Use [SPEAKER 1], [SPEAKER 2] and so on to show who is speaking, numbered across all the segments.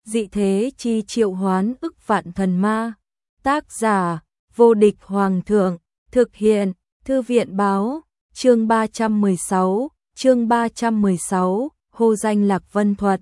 [SPEAKER 1] dị thế chi triệu hoán ức vạn thần ma. Tác giả, vô địch hoàng thượng, thực hiện, thư viện báo, chương 316, hô danh Lạc Vân Thuật.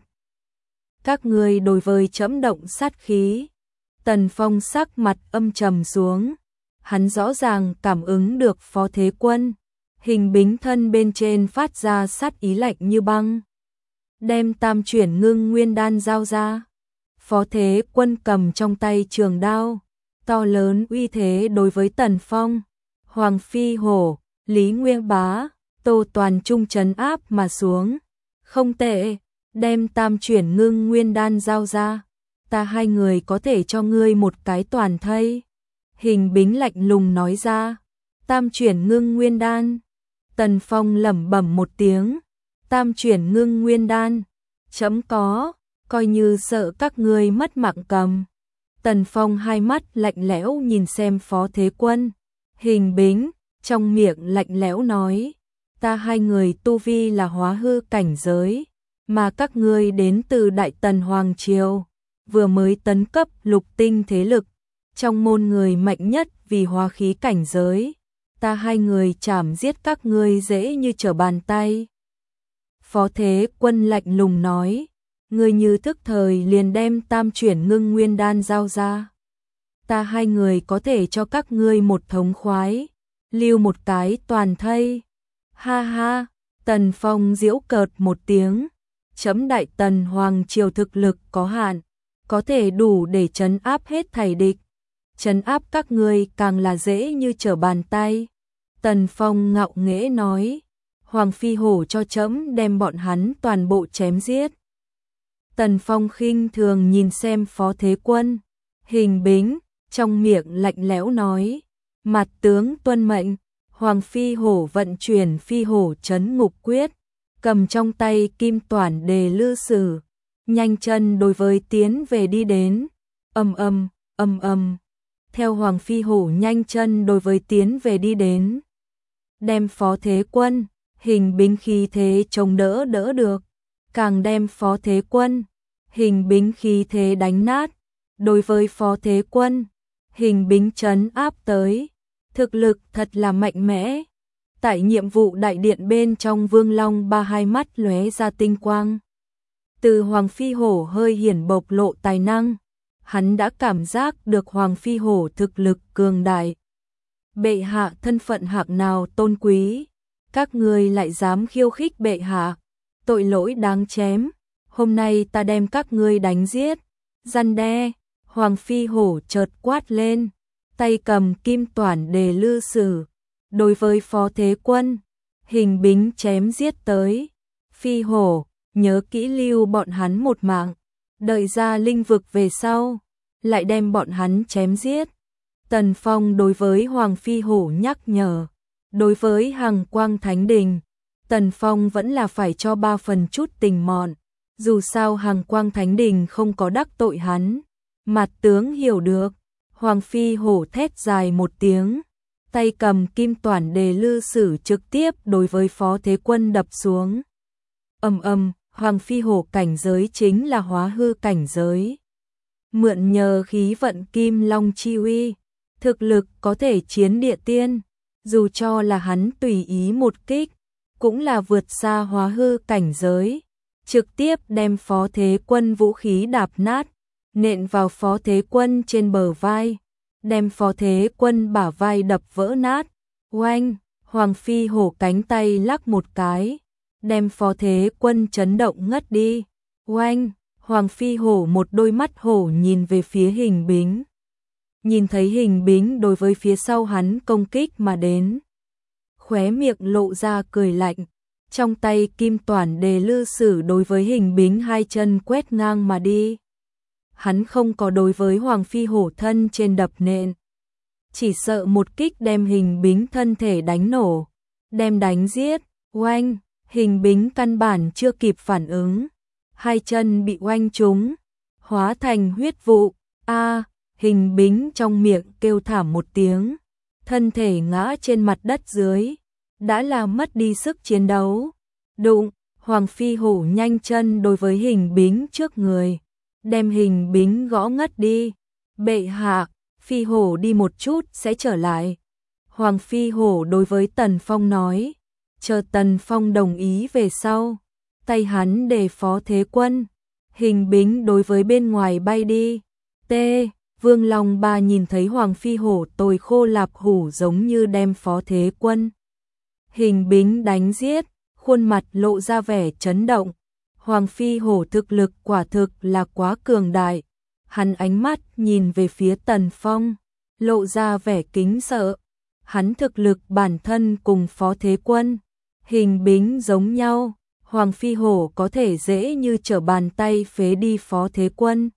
[SPEAKER 1] Các ngươi đối với trẫm động sát khí. Tần Phong sắc mặt âm trầm xuống, hắn rõ ràng cảm ứng được Phó Thế Quân, hình bính thân bên trên phát ra sát ý lạnh như băng. Đem tam chuyển ngưng nguyên đan giao ra. Phó Thế Quân cầm trong tay trường đao, to lớn uy thế đối với Tần Phong, Hoàng Phi Hổ, Lý Nguyên Bá, Tô Toàn Trung trấn áp mà xuống. Không tệ, đem tam chuyển ngưng nguyên đan giao ra, ta hai người có thể cho ngươi một cái toàn thây. Hình bính lạnh lùng nói ra. Tam chuyển ngưng nguyên đan. Tần Phong lẩm bẩm một tiếng. Tam chuyển ngưng nguyên đan. Chấm có, coi như sợ các ngươi mất mạng cầm. Tần Phong hai mắt lạnh lẽo nhìn xem Phó Thế Quân. Hình bính, trong miệng lạnh lẽo nói. Ta hai người tu vi là hóa hư cảnh giới, mà các ngươi đến từ Đại Tần Hoàng Triều, vừa mới tấn cấp lục tinh thế lực, trong môn người mạnh nhất vì hóa khí cảnh giới. Ta hai người chảm giết các ngươi dễ như trở bàn tay. Phó Thế Quân lạnh lùng nói, ngươi như thức thời liền đem tam chuyển ngưng nguyên đan giao ra. Ta hai người có thể cho các ngươi một thống khoái, lưu một cái toàn thây. Ha ha, Tần Phong giễu cợt một tiếng, chấm Đại Tần Hoàng Triều thực lực có hạn, có thể đủ để trấn áp hết thảy địch. Trấn áp các ngươi càng là dễ như trở bàn tay. Tần Phong ngạo nghễ nói, Hoàng Phi Hổ cho chấm đem bọn hắn toàn bộ chém giết. Tần Phong khinh thường nhìn xem Phó Thế Quân. Hình bính, trong miệng lạnh lẽo nói, mặt tướng tuân mệnh. Hoàng Phi Hổ vận chuyển Phi Hổ trấn ngục quyết, cầm trong tay kim toản đề lư sử, nhanh chân đối với tiến về đi đến. Âm âm. Theo Hoàng Phi Hổ nhanh chân đối với tiến về đi đến, đem Phó Thế Quân, hình bính khí thế chống đỡ được, càng đem Phó Thế Quân, hình bính khí thế đánh nát. Đối với Phó Thế Quân, hình bính trấn áp tới, thực lực thật là mạnh mẽ. Tại nhiệm vụ đại điện bên trong, Vương Long ba hai mắt lóe ra tinh quang. Từ Hoàng Phi Hổ hơi hiển bộc lộ tài năng, hắn đã cảm giác được Hoàng Phi Hổ thực lực cường đại. Bệ hạ thân phận hạng nào tôn quý, các ngươi lại dám khiêu khích bệ hạ, tội lỗi đáng chém. Hôm nay ta đem các ngươi đánh giết, răn đe. Hoàng Phi Hổ chợt quát lên, tay cầm kim toản đề lư sử, đối với Phó Thế Quân, hình bính chém giết tới. Phi Hổ, nhớ kỹ lưu bọn hắn một mạng, đợi ra linh vực về sau, lại đem bọn hắn chém giết. Tần Phong đối với Hoàng Phi Hổ nhắc nhở. Đối với Hằng Quang Thánh Đình, Tần Phong vẫn là phải cho 3 phần chút tình mọn. Dù sao Hằng Quang Thánh Đình không có đắc tội hắn. Mặt tướng hiểu được. Hoàng Phi Hổ thét dài một tiếng, tay cầm kim toản đề lư sử trực tiếp đối với Phó Thế Quân đập xuống. Hoàng Phi Hổ cảnh giới chính là hóa hư cảnh giới. Mượn nhờ khí vận kim long chi uy, thực lực có thể chiến địa tiên, dù cho là hắn tùy ý một kích, cũng là vượt xa hóa hư cảnh giới, trực tiếp đem Phó Thế Quân vũ khí đạp nát, nện vào Phó Thế Quân trên bờ vai, đem Phó Thế Quân bả vai đập vỡ nát. Oanh, Hoàng Phi Hổ cánh tay lắc một cái, đem Phó Thế Quân chấn động ngất đi. Oanh, Hoàng Phi Hổ một đôi mắt hổ nhìn về phía hình bính. Nhìn thấy hình bính đối với phía sau hắn công kích mà đến, khóe miệng lộ ra cười lạnh, trong tay kim toản đề lư sử đối với hình bính hai chân quét ngang mà đi. Hắn không có đối với Hoàng Phi Hổ thân trên đập nện, chỉ sợ một kích đem hình bính thân thể đánh nổ, đem đánh giết. Oanh, hình bính căn bản chưa kịp phản ứng, hai chân bị oanh trúng, hóa thành huyết vụ. Hình bính trong miệng kêu thảm một tiếng, thân thể ngã trên mặt đất dưới, đã là mất đi sức chiến đấu. Đụng, Hoàng Phi Hổ nhanh chân đối với hình bính trước người, đem Hình Bính gõ ngất đi. Bệ hạ, Phi Hổ đi một chút sẽ trở lại. Hoàng Phi Hổ đối với Tần Phong nói, chờ Tần Phong đồng ý về sau, tay hắn để Phó Thế Quân. Hình Bính đối với bên ngoài bay đi. T. Vương Long Ba nhìn thấy Hoàng Phi Hổ tồi khô lạp hủ giống như đem Phó Thế Quân. Hình Bính đánh giết, khuôn mặt lộ ra vẻ chấn động. Hoàng Phi Hổ thực lực quả thực là quá cường đại. Hắn ánh mắt nhìn về phía Tần Phong, lộ ra vẻ kính sợ. Hắn thực lực bản thân cùng Phó Thế Quân, Hình Bính giống nhau. Hoàng Phi Hổ có thể dễ như trở bàn tay phế đi Phó Thế Quân.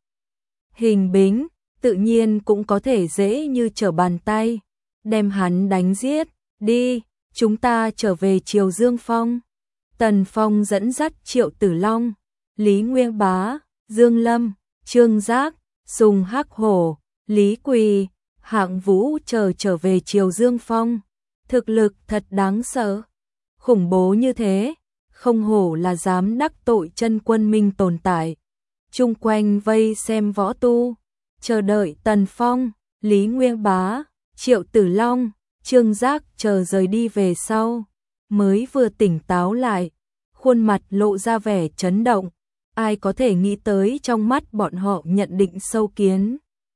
[SPEAKER 1] Hình Bính tự nhiên cũng có thể dễ như trở bàn tay đem hắn đánh giết. Đi, chúng ta trở về Triều Dương Phong. Tần Phong dẫn dắt Triệu Tử Long, Lý Nguyên Bá, Dương Lâm, Trương Giác, Sùng Hắc Hổ, Lý Quỳ, Hạng Vũ trở về Triều Dương Phong. Thực lực thật đáng sợ, khủng bố như thế, không hổ là dám đắc tội chân quân minh tồn tại. Chung quanh vây xem võ tu, chờ đợi Tần Phong, Lý Nguyên Bá, Triệu Tử Long, Trương Giác chờ rời đi về sau, mới vừa tỉnh táo lại, khuôn mặt lộ ra vẻ chấn động. Ai có thể nghĩ tới trong mắt bọn họ nhận định sâu kiến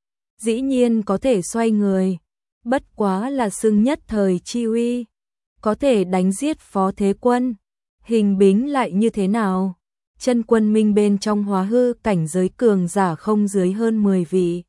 [SPEAKER 1] dĩ nhiên có thể xoay người, bất quá là xưng nhất thời chi uy, có thể đánh giết Phó Thế Quân. Hình Bính lại như thế nào? Chân quân minh bên trong hóa hư cảnh giới cường giả không dưới hơn 10 vị.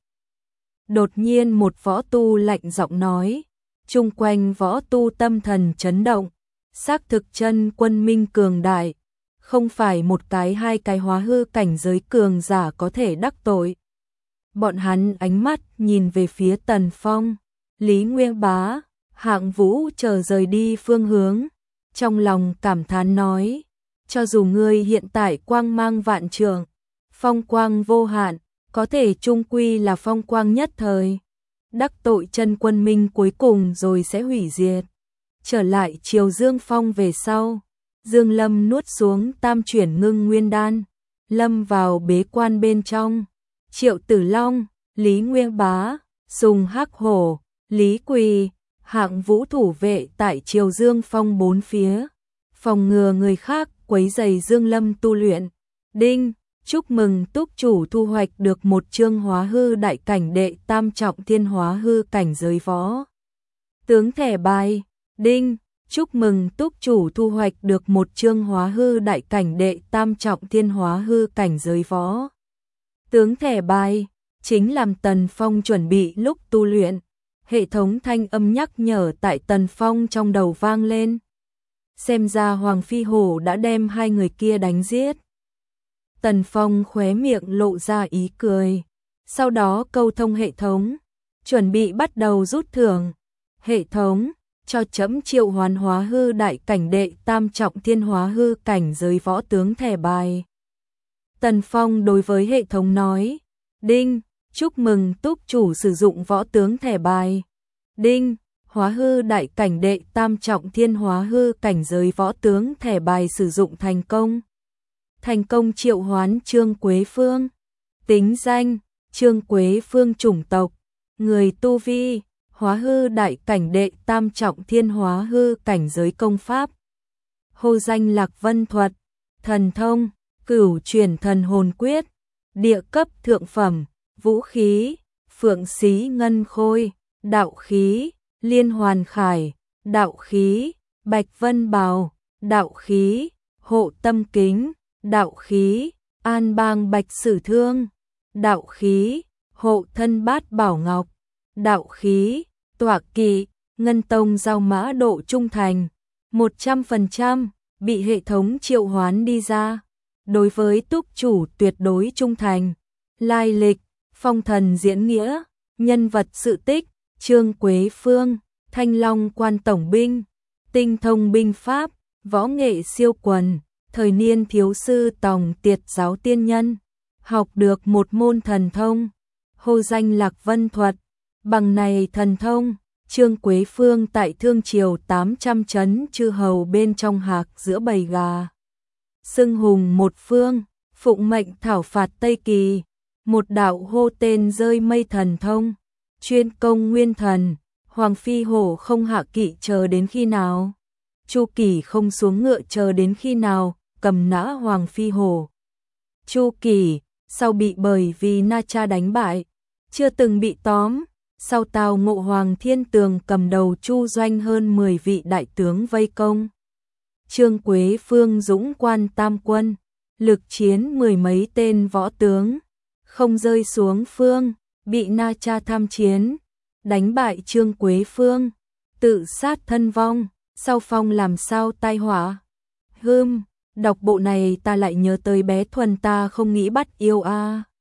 [SPEAKER 1] Đột nhiên một võ tu lạnh giọng nói, chung quanh võ tu tâm thần chấn động, xác thực chân quân minh cường đại, không phải một cái hai cái hóa hư cảnh giới cường giả có thể đắc tội. Bọn hắn ánh mắt nhìn về phía Tần Phong, Lý Nguyên Bá, Hạng Vũ chờ rời đi phương hướng, trong lòng cảm thán nói, cho dù ngươi hiện tại quang mang vạn trượng, phong quang vô hạn, có thể chung quy là phong quang nhất thời. Đắc tội chân quân minh cuối cùng rồi sẽ hủy diệt. Trở lại Triều Dương Phong về sau, Dương Lâm nuốt xuống tam chuyển ngưng nguyên đan, lâm vào bế quan bên trong. Triệu Tử Long, Lý Nguyên Bá, Sùng Hắc Hổ, Lý Quỳ, Hạng Vũ thủ vệ tại Triều Dương Phong bốn phía, phòng ngừa người khác quấy rầy Dương Lâm tu luyện. Đinh, chúc mừng túc chủ thu hoạch được một chương hóa hư đại cảnh đệ tam trọng thiên hóa hư cảnh giới võ tướng thẻ bài. Đinh, chúc mừng túc chủ thu hoạch được một chương hóa hư đại cảnh đệ tam trọng thiên hóa hư cảnh giới võ tướng thẻ bài. Chính làm Tần Phong chuẩn bị lúc tu luyện, hệ thống thanh âm nhắc nhở tại Tần Phong trong đầu vang lên. Xem ra Hoàng Phi Hổ đã đem hai người kia đánh giết. Tần Phong khóe miệng lộ ra ý cười, sau đó câu thông hệ thống, chuẩn bị bắt đầu rút thưởng. Hệ thống, cho chấm triệu hoán hóa hư đại cảnh đệ tam trọng thiên hóa hư cảnh giới võ tướng thẻ bài. Tần Phong đối với hệ thống nói, đinh, chúc mừng túc chủ sử dụng võ tướng thẻ bài. Đinh, hóa hư đại cảnh đệ tam trọng thiên hóa hư cảnh giới võ tướng thẻ bài sử dụng thành công. Thành công triệu hoán Trương Quế Phương. Tính danh, Trương Quế Phương chủng tộc, người tu vi, hóa hư đại cảnh đệ tam trọng thiên hóa hư cảnh giới công pháp. Hô danh Lạc Vân Thuật, thần thông, Cửu Chuyển Thần Hồn Quyết, địa cấp thượng phẩm, vũ khí, Phượng Xí Ngân Khôi, đạo khí, Liên Hoàn Khải, đạo khí, Bạch Vân Bào, đạo khí, Hộ Tâm Kính, đạo khí, An Bang Bạch Sử Thương, đạo khí, Hộ Thân Bát Bảo Ngọc, đạo khí, Tọa Kỵ, Ngân Tông Giao Mã độ trung thành, 100% bị hệ thống triệu hoán đi ra. Đối với túc chủ tuyệt đối trung thành. Lai lịch, phong thần diễn nghĩa, nhân vật sự tích, Trương Quế Phương, Thanh Long quan tổng binh, tinh thông binh pháp, võ nghệ siêu quần, thời niên thiếu sư tòng tiệt giáo tiên nhân, học được một môn thần thông, hô danh Lạc Vân Thuật. Bằng này thần thông, Trương Quế Phương tại Thương Triều 800 trấn chư hầu bên trong hạc giữa bầy gà. Xưng hùng một phương, phụng mệnh thảo phạt Tây Kỳ, Một đạo hô tên rơi mây thần thông, chuyên công nguyên thần, Hoàng Phi Hổ không hạ kỵ chờ đến khi nào? Chu Kỳ không xuống ngựa chờ đến khi nào? Cầm nã Hoàng Phi Hổ. Chu Kỳ, sau bị bởi vì Na Cha đánh bại, chưa từng bị tóm, sau Tào Ngộ Hoàng Thiên Tường cầm đầu Chu Doanh hơn 10 vị đại tướng vây công. Trương Quế Phương dũng quan tam quân, lực chiến 10 mấy tên võ tướng, không rơi xuống phương, bị Na Cha tham chiến, đánh bại Trương Quế Phương, tự sát thân vong, sau phong làm sao tai họa. Đọc bộ này ta lại nhớ tới bé Thuần ta không nghĩ bắt yêu a.